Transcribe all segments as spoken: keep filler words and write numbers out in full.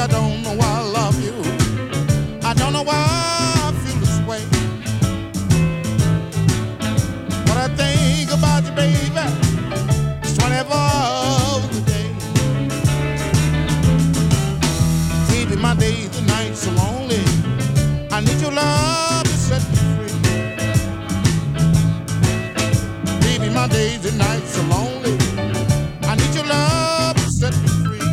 I don't know why I love you. I don't know why I feel this way. What I think about you, baby, it's twenty-four hours a day. Baby, my days and nights so lonely. I need your love to set me free. Baby, my days and nights so lonely. I need your love to set me free.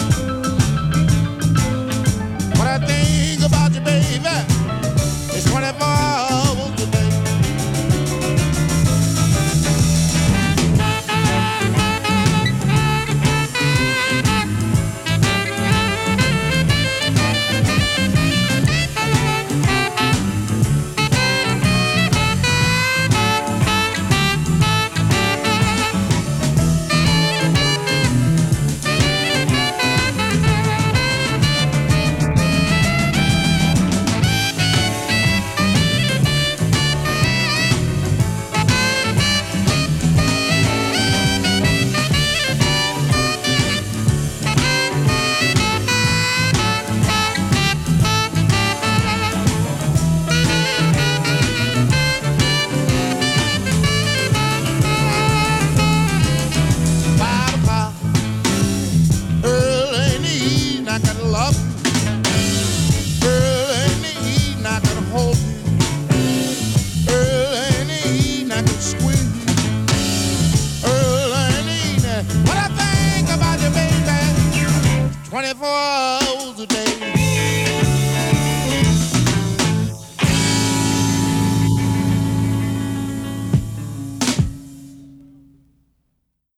What I think about you, baby, it's twenty-four hours a day. twenty-four hours a day.